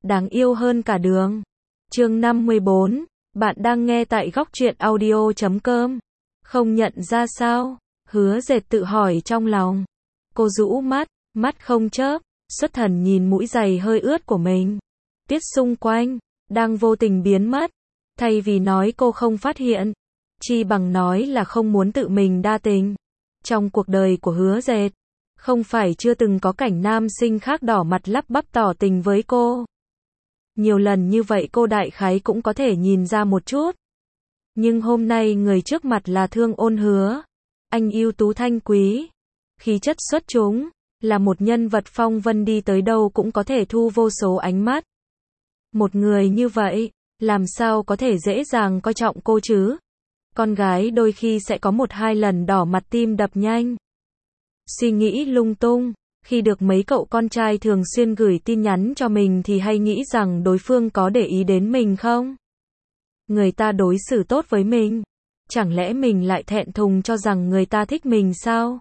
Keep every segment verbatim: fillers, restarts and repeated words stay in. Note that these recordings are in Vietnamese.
đáng yêu hơn cả đường. Chương năm mươi bốn, bạn đang nghe tại góc truyện audio chấm com. Không nhận ra sao? Hứa Dệt tự hỏi trong lòng. Cô rũ mắt, mắt không chớp, xuất thần nhìn mũi giày hơi ướt của mình. Tiết xung quanh, đang vô tình biến mất. Thay vì nói cô không phát hiện, chi bằng nói là không muốn tự mình đa tình. Trong cuộc đời của Hứa Dệt, không phải chưa từng có cảnh nam sinh khác đỏ mặt lắp bắp tỏ tình với cô. Nhiều lần như vậy cô đại khái cũng có thể nhìn ra một chút. Nhưng hôm nay người trước mặt là Thương Ôn Hứa. Anh ưu tú thanh quý, khí chất xuất chúng, là một nhân vật phong vân đi tới đâu cũng có thể thu vô số ánh mắt. Một người như vậy, làm sao có thể dễ dàng coi trọng cô chứ? Con gái đôi khi sẽ có một hai lần đỏ mặt tim đập nhanh. Suy nghĩ lung tung, khi được mấy cậu con trai thường xuyên gửi tin nhắn cho mình thì hay nghĩ rằng đối phương có để ý đến mình không? Người ta đối xử tốt với mình, chẳng lẽ mình lại thẹn thùng cho rằng người ta thích mình sao?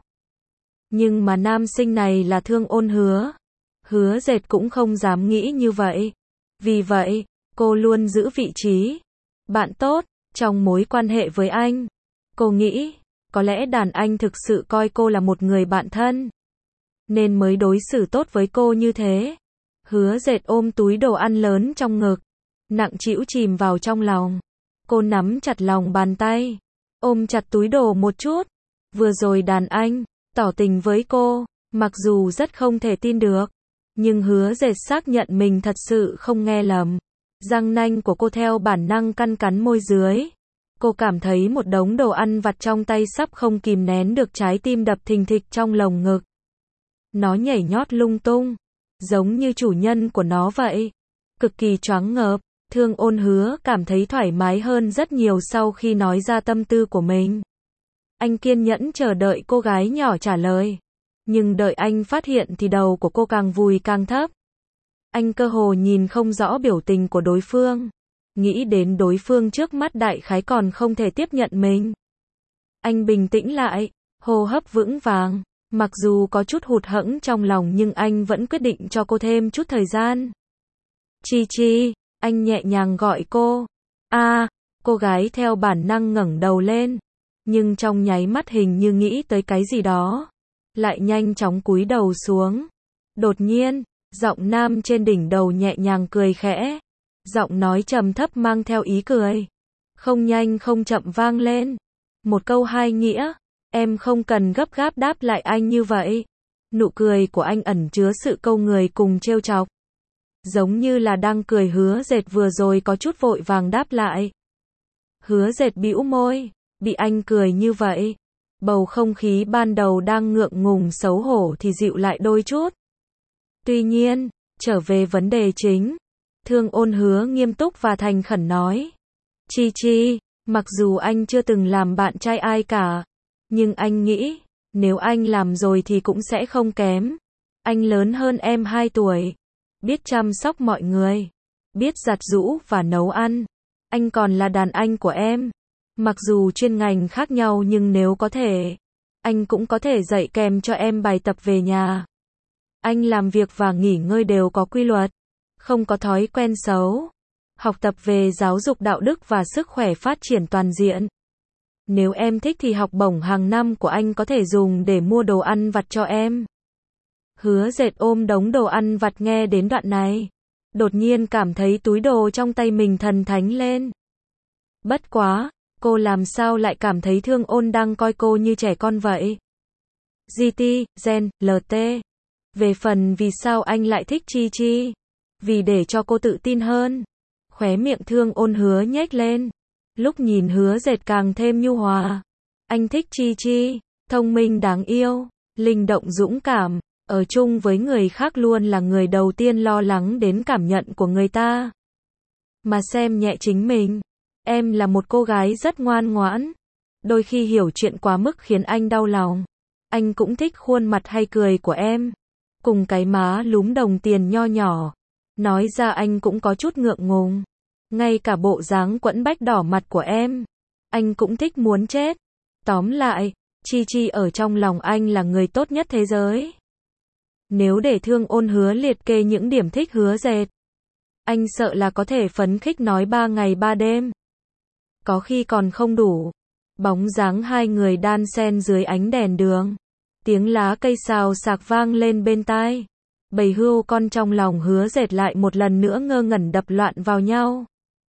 Nhưng mà nam sinh này là Thương Ôn Hứa. Hứa Dệt cũng không dám nghĩ như vậy. Vì vậy, cô luôn giữ vị trí bạn tốt trong mối quan hệ với anh. Cô nghĩ, có lẽ đàn anh thực sự coi cô là một người bạn thân, nên mới đối xử tốt với cô như thế. Hứa Dệt ôm túi đồ ăn lớn trong ngực, nặng trĩu chìm vào trong lòng. Cô nắm chặt lòng bàn tay, ôm chặt túi đồ một chút. Vừa rồi đàn anh tỏ tình với cô, mặc dù rất không thể tin được, nhưng Hứa Dệt xác nhận mình thật sự không nghe lầm. Răng nanh của cô theo bản năng căn cắn môi dưới. Cô cảm thấy một đống đồ ăn vặt trong tay sắp không kìm nén được trái tim đập thình thịch trong lồng ngực. Nó nhảy nhót lung tung, giống như chủ nhân của nó vậy. Cực kỳ choáng ngợp, Thương Ôn Hứa cảm thấy thoải mái hơn rất nhiều sau khi nói ra tâm tư của mình. Anh kiên nhẫn chờ đợi cô gái nhỏ trả lời. Nhưng đợi anh phát hiện thì đầu của cô càng vùi càng thấp. Anh cơ hồ nhìn không rõ biểu tình của đối phương. Nghĩ đến đối phương trước mắt đại khái còn không thể tiếp nhận mình. Anh bình tĩnh lại, hô hấp vững vàng. Mặc dù có chút hụt hẫng trong lòng nhưng anh vẫn quyết định cho cô thêm chút thời gian. Chi Chi, anh nhẹ nhàng gọi cô. A, à, cô gái theo bản năng ngẩng đầu lên. Nhưng trong nháy mắt hình như nghĩ tới cái gì đó, lại nhanh chóng cúi đầu xuống. Đột nhiên, giọng nam trên đỉnh đầu nhẹ nhàng cười khẽ. Giọng nói trầm thấp mang theo ý cười. Không nhanh không chậm vang lên. Một câu hai nghĩa. Em không cần gấp gáp đáp lại anh như vậy. Nụ cười của anh ẩn chứa sự câu người cùng trêu chọc. Giống như là đang cười. Hứa Dệt vừa rồi có chút vội vàng đáp lại. Hứa Dệt bĩu môi. Bị anh cười như vậy, bầu không khí ban đầu đang ngượng ngùng xấu hổ thì dịu lại đôi chút. Tuy nhiên, trở về vấn đề chính, Thương Ôn Hứa nghiêm túc và thành khẩn nói. Chi Chi, mặc dù anh chưa từng làm bạn trai ai cả, nhưng anh nghĩ, nếu anh làm rồi thì cũng sẽ không kém. Anh lớn hơn em hai tuổi, biết chăm sóc mọi người, biết giặt giũ và nấu ăn. Anh còn là đàn anh của em. Mặc dù chuyên ngành khác nhau nhưng nếu có thể, anh cũng có thể dạy kèm cho em bài tập về nhà. Anh làm việc và nghỉ ngơi đều có quy luật, không có thói quen xấu. Học tập về giáo dục đạo đức và sức khỏe phát triển toàn diện. Nếu em thích thì học bổng hàng năm của anh có thể dùng để mua đồ ăn vặt cho em. Hứa Dệt ôm đống đồ ăn vặt nghe đến đoạn này. Đột nhiên cảm thấy túi đồ trong tay mình thần thánh lên. Bất quá, cô làm sao lại cảm thấy Thương Ôn đang coi cô như trẻ con vậy? giê tê, Gen, lờ tê. Về phần vì sao anh lại thích Chi Chi? Vì để cho cô tự tin hơn. Khóe miệng Thương Ôn Hứa nhếch lên. Lúc nhìn Hứa Dệt càng thêm nhu hòa. Anh thích Chi Chi, thông minh đáng yêu, linh động dũng cảm. Ở chung với người khác luôn là người đầu tiên lo lắng đến cảm nhận của người ta. Mà xem nhẹ chính mình. Em là một cô gái rất ngoan ngoãn. Đôi khi hiểu chuyện quá mức khiến anh đau lòng. Anh cũng thích khuôn mặt hay cười của em. Cùng cái má lúm đồng tiền nho nhỏ. Nói ra anh cũng có chút ngượng ngùng. Ngay cả bộ dáng quẫn bách đỏ mặt của em, anh cũng thích muốn chết. Tóm lại, Chi Chi ở trong lòng anh là người tốt nhất thế giới. Nếu để Thương Ôn Hứa liệt kê những điểm thích Hứa Dệt, Anh sợ là có thể phấn khích nói ba ngày ba đêm. Có khi còn không đủ. Bóng dáng hai người đan xen dưới ánh đèn đường. Tiếng lá cây xào xạc vang lên bên tai. Bầy hươu con trong lòng Hứa Dệt lại một lần nữa ngơ ngẩn đập loạn vào nhau.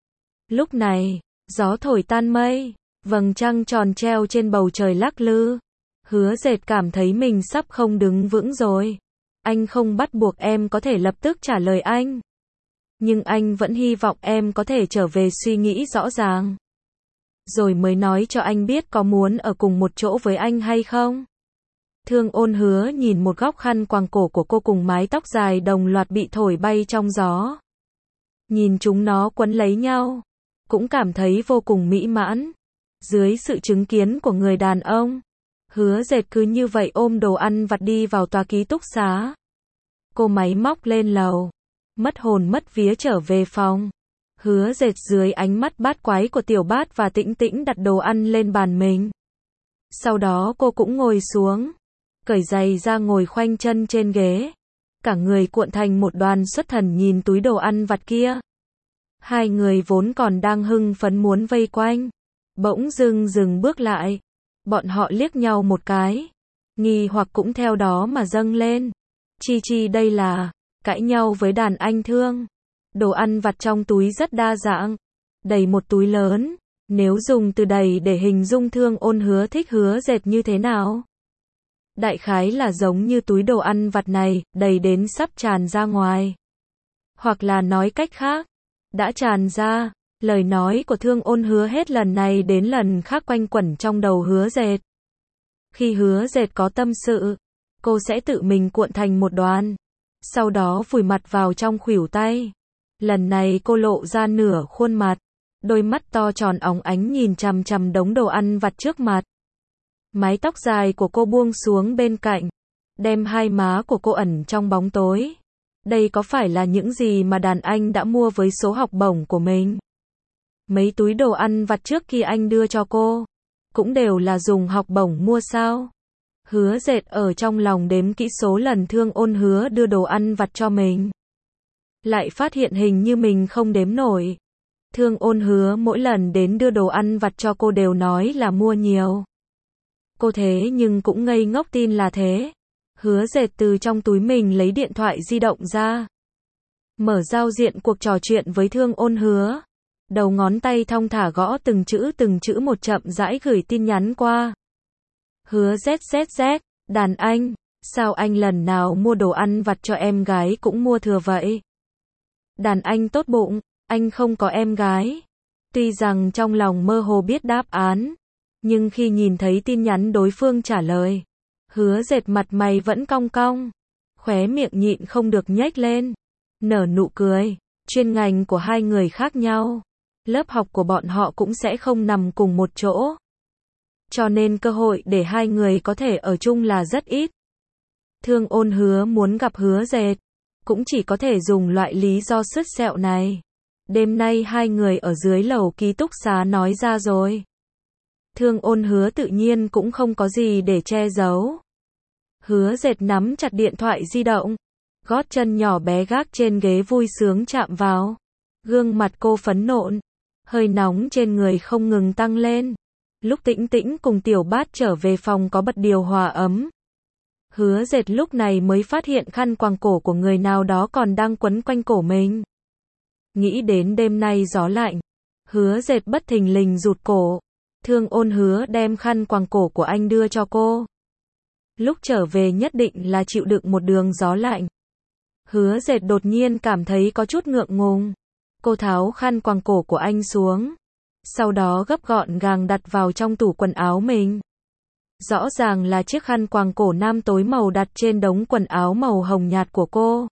Lúc này, gió thổi tan mây, vầng trăng tròn treo trên bầu trời lắc lư. Hứa Dệt cảm thấy mình sắp không đứng vững rồi. Anh không bắt buộc em có thể lập tức trả lời anh. Nhưng anh vẫn hy vọng em có thể trở về suy nghĩ rõ ràng. Rồi mới nói cho anh biết có muốn ở cùng một chỗ với anh hay không. Thương Ôn Hứa nhìn một góc khăn quàng cổ của cô cùng mái tóc dài đồng loạt bị thổi bay trong gió. Nhìn chúng nó quấn lấy nhau, cũng cảm thấy vô cùng mỹ mãn. Dưới sự chứng kiến của người đàn ông, Hứa Dệt cứ như vậy ôm đồ ăn vặt đi vào tòa ký túc xá. Cô máy móc lên lầu, mất hồn mất vía trở về phòng. Hứa Dệt dưới ánh mắt bát quái của Tiểu Bát và Tĩnh Tĩnh đặt đồ ăn lên bàn mình. Sau đó cô cũng ngồi xuống, cởi giày ra ngồi khoanh chân trên ghế. Cả người cuộn thành một đoàn xuất thần nhìn túi đồ ăn vặt kia. Hai người vốn còn đang hưng phấn muốn vây quanh, bỗng dưng dừng bước lại. Bọn họ liếc nhau một cái, nghi hoặc cũng theo đó mà dâng lên. Chi Chi đây là cãi nhau với đàn anh Thương. Đồ ăn vặt trong túi rất đa dạng, đầy một túi lớn. Nếu dùng từ đầy để hình dung Thương Ôn Hứa thích Hứa Dệt như thế nào? Đại khái là giống như túi đồ ăn vặt này, đầy đến sắp tràn ra ngoài. Hoặc là nói cách khác, đã tràn ra. Lời nói của Thương Ôn Hứa hết lần này đến lần khác quanh quẩn trong đầu Hứa Dệt. Khi Hứa Dệt có tâm sự, cô sẽ tự mình cuộn thành một đoàn, sau đó vùi mặt vào trong khuỷu tay. Lần này cô lộ ra nửa khuôn mặt, đôi mắt to tròn óng ánh nhìn chằm chằm đống đồ ăn vặt trước mặt. Mái tóc dài của cô buông xuống bên cạnh, đem hai má của cô ẩn trong bóng tối. Đây có phải là những gì mà đàn anh đã mua với số học bổng của mình? Mấy túi đồ ăn vặt trước khi anh đưa cho cô, cũng đều là dùng học bổng mua sao? Hứa Dệt ở trong lòng đếm kỹ số lần Thương Ôn Hứa đưa đồ ăn vặt cho mình. Lại phát hiện hình như mình không đếm nổi. Thương Ôn Hứa mỗi lần đến đưa đồ ăn vặt cho cô đều nói là mua nhiều. Cô thế nhưng cũng ngây ngốc tin là thế. Hứa Dệt từ trong túi mình lấy điện thoại di động ra, mở giao diện cuộc trò chuyện với Thương Ôn Hứa. Đầu ngón tay thong thả gõ từng chữ từng chữ một chậm rãi gửi tin nhắn qua. Hứa Z Z Z, đàn anh, sao anh lần nào mua đồ ăn vặt cho em gái cũng mua thừa vậy? Đàn anh tốt bụng, anh không có em gái. Tuy rằng trong lòng mơ hồ biết đáp án, nhưng khi nhìn thấy tin nhắn đối phương trả lời, Hứa Dệt mặt mày vẫn cong cong, khóe miệng nhịn không được nhếch lên, nở nụ cười. Chuyên ngành của hai người khác nhau, lớp học của bọn họ cũng sẽ không nằm cùng một chỗ, cho nên cơ hội để hai người có thể ở chung là rất ít. Thương Ôn Hứa muốn gặp Hứa Dệt, cũng chỉ có thể dùng loại lý do sứt sẹo này. Đêm nay hai người ở dưới lầu ký túc xá nói ra rồi. Thương Ôn Hứa tự nhiên cũng không có gì để che giấu. Hứa Dệt nắm chặt điện thoại di động, gót chân nhỏ bé gác trên ghế vui sướng chạm vào. Gương mặt cô phấn nộn, hơi nóng trên người không ngừng tăng lên. Lúc Tĩnh Tĩnh cùng Tiểu Bát trở về phòng có bật điều hòa ấm. Hứa Dệt lúc này mới phát hiện khăn quàng cổ của người nào đó còn đang quấn quanh cổ mình. Nghĩ đến đêm nay gió lạnh, Hứa Dệt bất thình lình rụt cổ. Thương Ôn Hứa đem khăn quàng cổ của anh đưa cho cô. Lúc trở về nhất định là chịu đựng một đường gió lạnh. Hứa Dệt đột nhiên cảm thấy có chút ngượng ngùng. Cô tháo khăn quàng cổ của anh xuống, sau đó gấp gọn gàng đặt vào trong tủ quần áo mình. Rõ ràng là chiếc khăn quàng cổ nam tối màu đặt trên đống quần áo màu hồng nhạt của cô,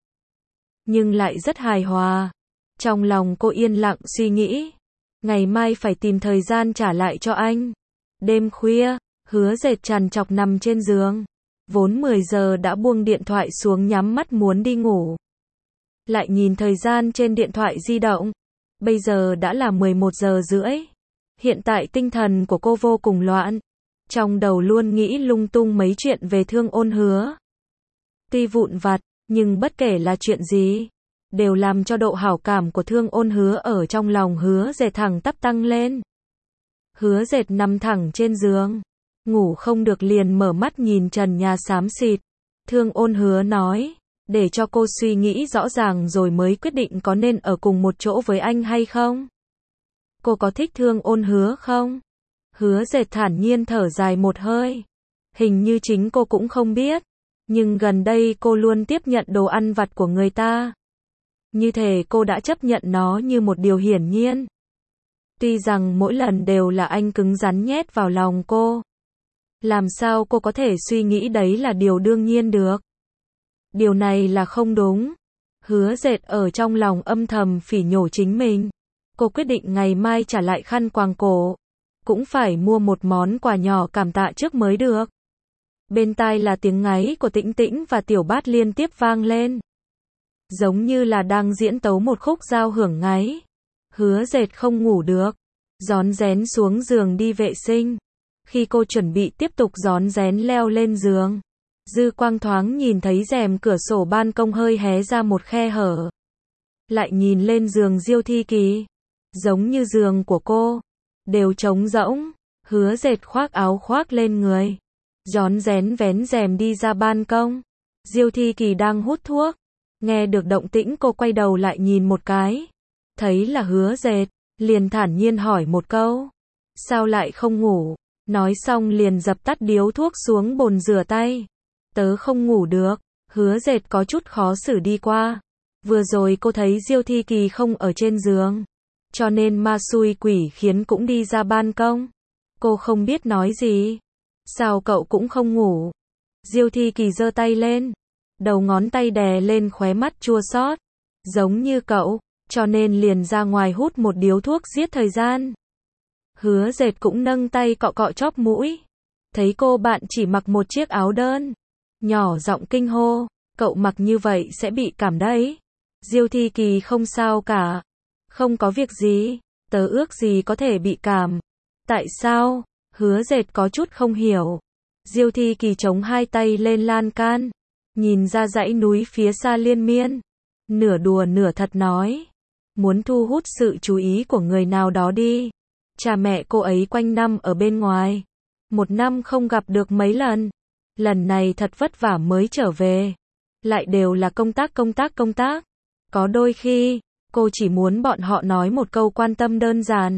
nhưng lại rất hài hòa. Trong lòng cô yên lặng suy nghĩ, ngày mai phải tìm thời gian trả lại cho anh. Đêm khuya, Hứa Dệt trằn trọc nằm trên giường, vốn mười giờ đã buông điện thoại xuống nhắm mắt muốn đi ngủ. Lại nhìn thời gian trên điện thoại di động, bây giờ đã là mười một giờ rưỡi. Hiện tại tinh thần của cô vô cùng loạn, trong đầu luôn nghĩ lung tung mấy chuyện về Thương Ôn Hứa. Tuy vụn vặt, nhưng bất kể là chuyện gì, đều làm cho độ hảo cảm của Thương Ôn Hứa ở trong lòng Hứa Dệt thẳng tắp tăng lên. Hứa Dệt nằm thẳng trên giường, ngủ không được liền mở mắt nhìn trần nhà xám xịt. Thương Ôn Hứa nói, để cho cô suy nghĩ rõ ràng rồi mới quyết định có nên ở cùng một chỗ với anh hay không. Cô có thích Thương Ôn Hứa không? Hứa Dệt thản nhiên thở dài một hơi. Hình như chính cô cũng không biết. Nhưng gần đây cô luôn tiếp nhận đồ ăn vặt của người ta. Như thể cô đã chấp nhận nó như một điều hiển nhiên. Tuy rằng mỗi lần đều là anh cứng rắn nhét vào lòng cô. Làm sao cô có thể suy nghĩ đấy là điều đương nhiên được? Điều này là không đúng. Hứa Dệt ở trong lòng âm thầm phỉ nhổ chính mình. Cô quyết định ngày mai trả lại khăn quàng cổ. Cũng phải mua một món quà nhỏ cảm tạ trước mới được. Bên tai là tiếng ngáy của Tĩnh Tĩnh và Tiểu Bát liên tiếp vang lên. Giống như là đang diễn tấu một khúc giao hưởng ngáy. Hứa Dệt không ngủ được. Rón rén xuống giường đi vệ sinh. Khi cô chuẩn bị tiếp tục rón rén leo lên giường, dư quang thoáng nhìn thấy rèm cửa sổ ban công hơi hé ra một khe hở. Lại nhìn lên giường Diêu Thi Kỳ. Giống như giường của cô. Đều trống rỗng. Hứa Dệt khoác áo khoác lên người. Rón rén vén rèm đi ra ban công. Diêu Thi Kỳ đang hút thuốc. Nghe được động tĩnh cô quay đầu lại nhìn một cái. Thấy là Hứa Dệt. Liền thản nhiên hỏi một câu. Sao lại không ngủ? Nói xong liền dập tắt điếu thuốc xuống bồn rửa tay. Tớ không ngủ được. Hứa Dệt có chút khó xử đi qua. Vừa rồi cô thấy Diêu Thi Kỳ không ở trên giường. Cho nên ma xui quỷ khiến cũng đi ra ban công. Cô không biết nói gì. Sao cậu cũng không ngủ? Diêu Thi Kỳ giơ tay lên. Đầu ngón tay đè lên khóe mắt chua xót. Giống như cậu. Cho nên liền ra ngoài hút một điếu thuốc giết thời gian. Hứa Dệt cũng nâng tay cọ cọ chóp mũi. Thấy cô bạn chỉ mặc một chiếc áo đơn. Nhỏ giọng kinh hô. Cậu mặc như vậy sẽ bị cảm đấy. Diêu Thi Kỳ không sao cả. Không có việc gì. Tớ ước gì có thể bị cảm. Tại sao? Hứa Dệt có chút không hiểu. Diêu Thi Kỳ chống hai tay lên lan can. Nhìn ra dãy núi phía xa liên miên. Nửa đùa nửa thật nói. Muốn thu hút sự chú ý của người nào đó đi. Cha mẹ cô ấy quanh năm ở bên ngoài. Một năm không gặp được mấy lần. Lần này thật vất vả mới trở về. Lại đều là công tác công tác công tác. Có đôi khi, cô chỉ muốn bọn họ nói một câu quan tâm đơn giản.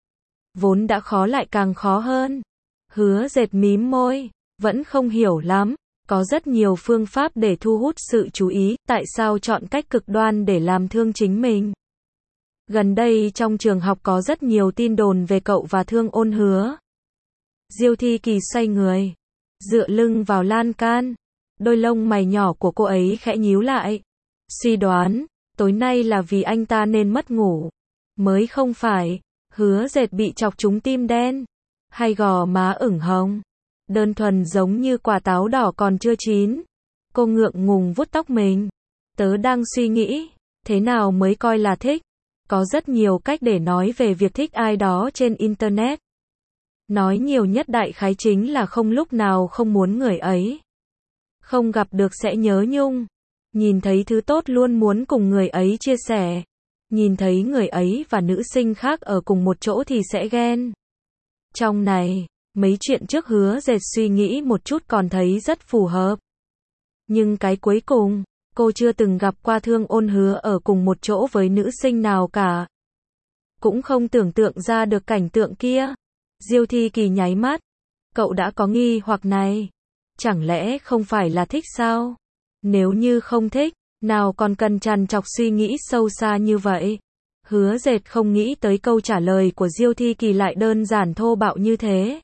Vốn đã khó lại càng khó hơn. Hứa Dệt mím môi. Vẫn không hiểu lắm. Có rất nhiều phương pháp để thu hút sự chú ý. Tại sao chọn cách cực đoan để làm thương chính mình? Gần đây trong trường học có rất nhiều tin đồn về cậu và Thương Ôn Hứa. Diêu Thi Kỳ xoay người. Dựa lưng vào lan can. Đôi lông mày nhỏ của cô ấy khẽ nhíu lại. Suy đoán. Tối nay là vì anh ta nên mất ngủ. Mới không phải. Hứa Dệt bị chọc trúng tim đen. Hay gò má ửng hồng. Đơn thuần giống như quả táo đỏ còn chưa chín. Cô ngượng ngùng vuốt tóc mình. Tớ đang suy nghĩ. Thế nào mới coi là thích? Có rất nhiều cách để nói về việc thích ai đó trên Internet. Nói nhiều nhất đại khái chính là không lúc nào không muốn người ấy. Không gặp được sẽ nhớ nhung. Nhìn thấy thứ tốt luôn muốn cùng người ấy chia sẻ. Nhìn thấy người ấy và nữ sinh khác ở cùng một chỗ thì sẽ ghen. Trong này, mấy chuyện trước Hứa Dệt suy nghĩ một chút còn thấy rất phù hợp. Nhưng cái cuối cùng, cô chưa từng gặp qua Thương Ôn Hứa ở cùng một chỗ với nữ sinh nào cả. Cũng không tưởng tượng ra được cảnh tượng kia. Diêu Thi Kỳ nháy mắt. Cậu đã có nghi hoặc này. Chẳng lẽ không phải là thích sao? Nếu như không thích, nào còn cần trằn trọc suy nghĩ sâu xa như vậy? Hứa Dệt không nghĩ tới câu trả lời của Diêu Thi Kỳ lại đơn giản thô bạo như thế.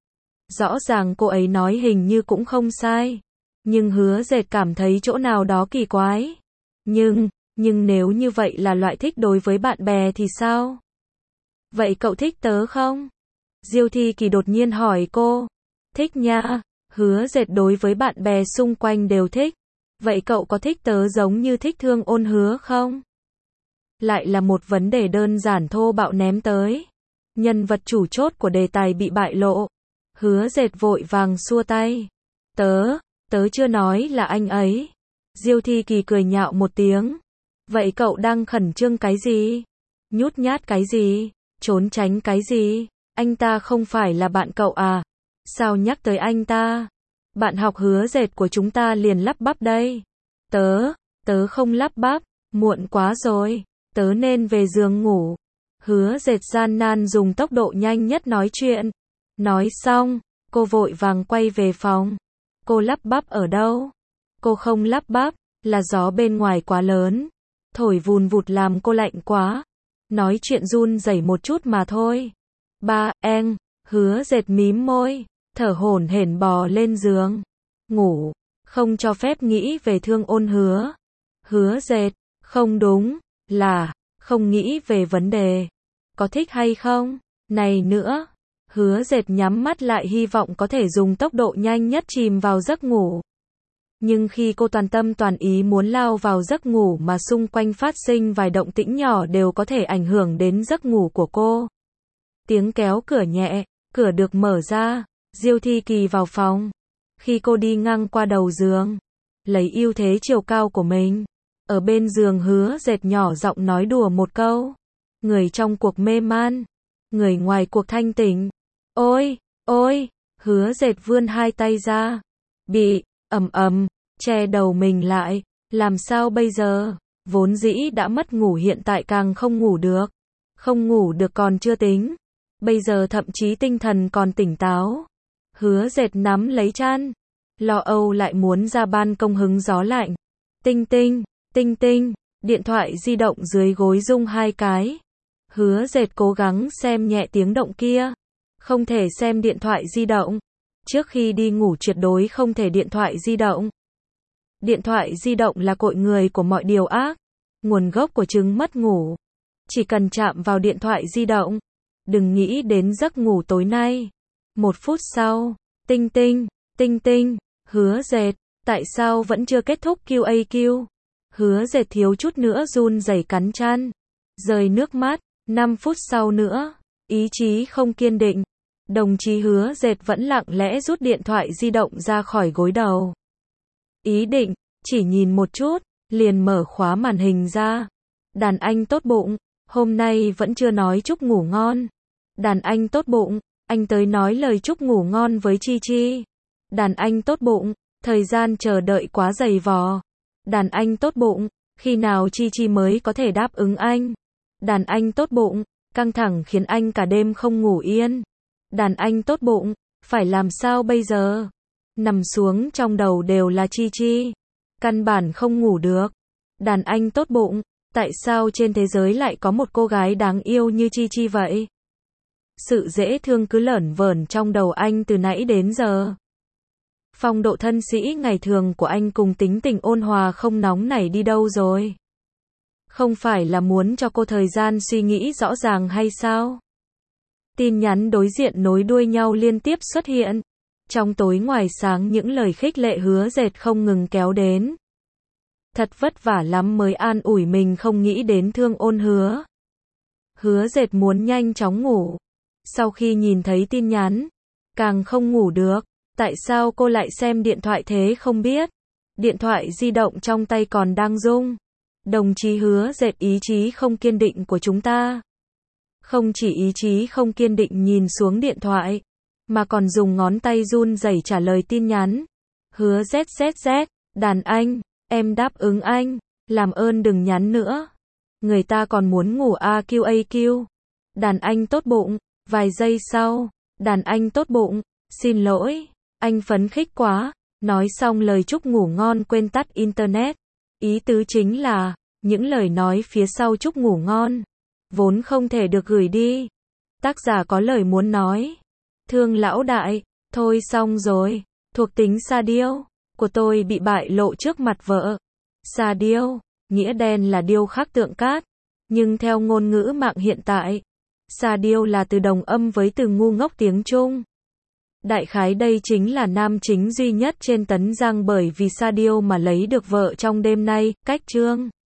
Rõ ràng cô ấy nói hình như cũng không sai. Nhưng Hứa Dệt cảm thấy chỗ nào đó kỳ quái. Nhưng, nhưng nếu như vậy là loại thích đối với bạn bè thì sao? Vậy cậu thích tớ không? Diêu Thi Kỳ đột nhiên hỏi cô. Thích nha. Hứa Dệt đối với bạn bè xung quanh đều thích. Vậy cậu có thích tớ giống như thích Thương Ôn Hứa không? Lại là một vấn đề đơn giản thô bạo ném tới. Nhân vật chủ chốt của đề tài bị bại lộ. Hứa Dệt vội vàng xua tay. Tớ, tớ chưa nói là anh ấy. Diêu Thi Kỳ cười nhạo một tiếng. Vậy cậu đang khẩn trương cái gì? Nhút nhát cái gì? Trốn tránh cái gì? Anh ta không phải là bạn cậu à? Sao nhắc tới anh ta? Bạn học Hứa Dệt của chúng ta liền lắp bắp đây. Tớ, tớ không lắp bắp, muộn quá rồi, tớ nên về giường ngủ. Hứa Dệt gian nan dùng tốc độ nhanh nhất nói chuyện. Nói xong, cô vội vàng quay về phòng. Cô lắp bắp ở đâu? Cô không lắp bắp, là gió bên ngoài quá lớn. Thổi vùn vụt làm cô lạnh quá. Nói chuyện run rẩy một chút mà thôi. Ba, eng, Hứa Dệt mím môi, thở hổn hển bò lên giường. Ngủ, không cho phép nghĩ về Thương Ôn Hứa. Hứa Dệt, không đúng, là, không nghĩ về vấn đề. Có thích hay không? Này nữa. Hứa Dệt nhắm mắt lại hy vọng có thể dùng tốc độ nhanh nhất chìm vào giấc ngủ. Nhưng khi cô toàn tâm toàn ý muốn lao vào giấc ngủ mà xung quanh phát sinh vài động tĩnh nhỏ đều có thể ảnh hưởng đến giấc ngủ của cô. Tiếng kéo cửa nhẹ, cửa được mở ra, Diêu Thi Kỳ vào phòng. Khi cô đi ngang qua đầu giường, lấy ưu thế chiều cao của mình, ở bên giường Hứa Dệt nhỏ giọng nói đùa một câu. Người trong cuộc mê man, người ngoài cuộc thanh tỉnh. Ôi, ôi, Hứa Dệt vươn hai tay ra. Bị, ầm ầm, che đầu mình lại. Làm sao bây giờ? Vốn dĩ đã mất ngủ hiện tại càng không ngủ được. Không ngủ được còn chưa tính. Bây giờ thậm chí tinh thần còn tỉnh táo. Hứa Dệt nắm lấy chăn. Lo âu lại muốn ra ban công hứng gió lạnh. Tinh tinh, tinh tinh, điện thoại di động dưới gối rung hai cái. Hứa Dệt cố gắng xem nhẹ tiếng động kia. Không thể xem điện thoại di động. Trước khi đi ngủ tuyệt đối không thể điện thoại di động. Điện thoại di động là cội người của mọi điều ác. Nguồn gốc của chứng mất ngủ. Chỉ cần chạm vào điện thoại di động. Đừng nghĩ đến giấc ngủ tối nay. Một phút sau. Tinh tinh, tinh tinh, Hứa Dệt, tại sao vẫn chưa kết thúc Q A Q? Hứa Dệt thiếu chút nữa run rẩy cắn chăn. Rơi nước mắt. Năm phút sau nữa. Ý chí không kiên định. Đồng chí Hứa Dệt vẫn lặng lẽ rút điện thoại di động ra khỏi gối đầu. Ý định, chỉ nhìn một chút, liền mở khóa màn hình ra. Đàn anh tốt bụng, hôm nay vẫn chưa nói chúc ngủ ngon. Đàn anh tốt bụng, anh tới nói lời chúc ngủ ngon với Chi Chi. Đàn anh tốt bụng, thời gian chờ đợi quá dày vò. Đàn anh tốt bụng, khi nào Chi Chi mới có thể đáp ứng anh. Đàn anh tốt bụng, căng thẳng khiến anh cả đêm không ngủ yên. Đàn anh tốt bụng, phải làm sao bây giờ? Nằm xuống trong đầu đều là Chi Chi. Căn bản không ngủ được. Đàn anh tốt bụng, tại sao trên thế giới lại có một cô gái đáng yêu như Chi Chi vậy? Sự dễ thương cứ lởn vởn trong đầu anh từ nãy đến giờ. Phong độ thân sĩ ngày thường của anh cùng tính tình ôn hòa không nóng nảy đi đâu rồi? Không phải là muốn cho cô thời gian suy nghĩ rõ ràng hay sao? Tin nhắn đối diện nối đuôi nhau liên tiếp xuất hiện. Trong tối ngoài sáng những lời khích lệ Hứa Dệt không ngừng kéo đến. Thật vất vả lắm mới an ủi mình không nghĩ đến Thương Ôn Hứa. Hứa Dệt muốn nhanh chóng ngủ. Sau khi nhìn thấy tin nhắn, càng không ngủ được. Tại sao cô lại xem điện thoại thế không biết? Điện thoại di động trong tay còn đang rung. Đồng chí Hứa Dệt, ý chí không kiên định của chúng ta. Không chỉ ý chí không kiên định nhìn xuống điện thoại, mà còn dùng ngón tay run rẩy trả lời tin nhắn. Hứa Z Z Z, đàn anh, em đáp ứng anh, làm ơn đừng nhắn nữa. Người ta còn muốn ngủ a quy a quy. Đàn anh tốt bụng, vài giây sau, đàn anh tốt bụng, xin lỗi, anh phấn khích quá. Nói xong lời chúc ngủ ngon quên tắt internet. Ý tứ chính là, những lời nói phía sau chúc ngủ ngon, vốn không thể được gửi đi. Tác giả có lời muốn nói. Thương lão đại, thôi xong rồi, thuộc tính sa điêu của tôi bị bại lộ trước mặt vợ. Sa điêu, nghĩa đen là điêu khắc tượng cát, nhưng theo ngôn ngữ mạng hiện tại, sa điêu là từ đồng âm với từ ngu ngốc tiếng Trung. Đại khái đây chính là nam chính duy nhất trên Tấn Giang bởi vì sa điêu mà lấy được vợ trong đêm nay, cách chương.